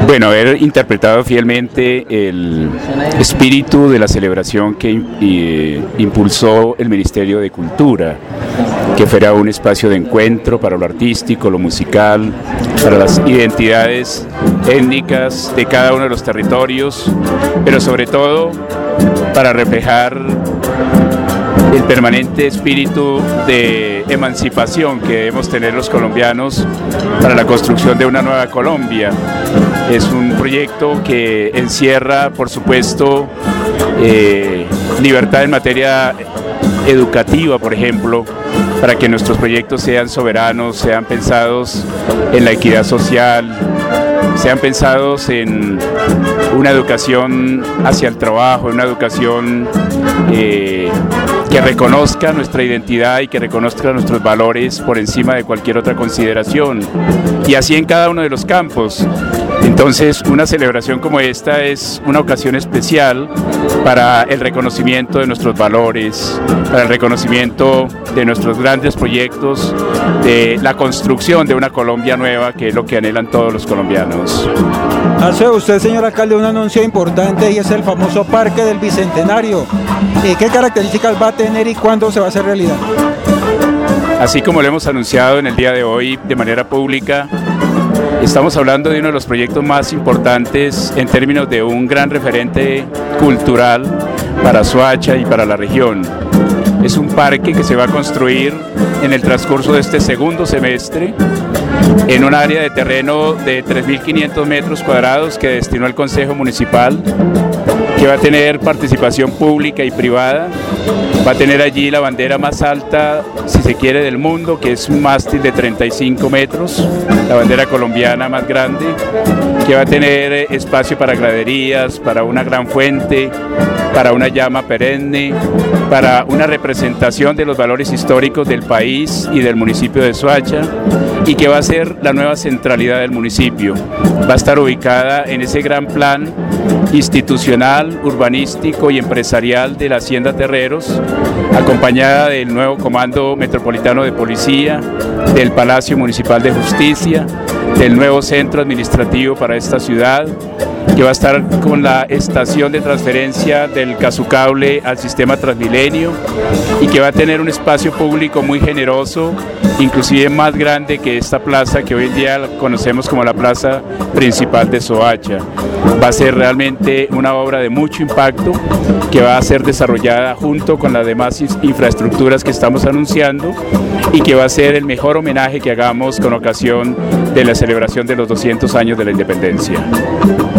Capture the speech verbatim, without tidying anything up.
Bueno, haber interpretado fielmente el espíritu de la celebración que eh, impulsó el Ministerio de Cultura, que fuera un espacio de encuentro para lo artístico, lo musical, para las identidades étnicas de cada uno de los territorios, pero sobre todo para reflejar el permanente espíritu de emancipación que debemos tener los colombianos para la construcción de una nueva Colombia. Es un proyecto que encierra, por supuesto, eh, libertad en materia educativa, por ejemplo, para que nuestros proyectos sean soberanos, sean pensados en la equidad social, sean pensados en una educación hacia el trabajo, una educación eh, que reconozca nuestra identidad y que reconozca nuestros valores por encima de cualquier otra consideración, y así en cada uno de los campos. Entonces, una celebración como esta es una ocasión especial para el reconocimiento de nuestros valores, para el reconocimiento de nuestros grandes proyectos, de la construcción de una Colombia nueva, que es lo que anhelan todos los colombianos. Hace usted, señor alcalde, un anuncio importante, y es el famoso Parque del Bicentenario. ¿Qué características va a tener y cuándo se va a hacer realidad? Así como lo hemos anunciado en el día de hoy de manera pública, estamos hablando de uno de los proyectos más importantes en términos de un gran referente cultural para Soacha y para la región. Es un parque que se va a construir en el transcurso de este segundo semestre en un área de terreno de tres mil quinientos metros cuadrados que destinó el Consejo Municipal, que va a tener participación pública y privada. Va a tener allí la bandera más alta, si se quiere, del mundo, que es un mástil de treinta y cinco metros, la bandera colombiana más grande, que va a tener espacio para graderías, para una gran fuente, para una llama perenne, para una representación de los valores históricos del país y del municipio de Soacha, y que va a ser la nueva centralidad del municipio. Va a estar ubicada en ese gran plan institucional, urbanístico y empresarial de la Hacienda Terreros, acompañada del nuevo Comando Metropolitano de Policía, del Palacio Municipal de Justicia, del nuevo centro administrativo para esta ciudad, que va a estar con la estación de transferencia del Casucable al sistema Transmilenio, y que va a tener un espacio público muy generoso, inclusive más grande que esta plaza que hoy en día conocemos como la plaza principal de Soacha. Va a ser realmente una obra de mucho impacto que va a ser desarrollada junto con las demás infraestructuras que estamos anunciando, y que va a ser el mejor homenaje que hagamos con ocasión de la celebración de los doscientos años de la independencia.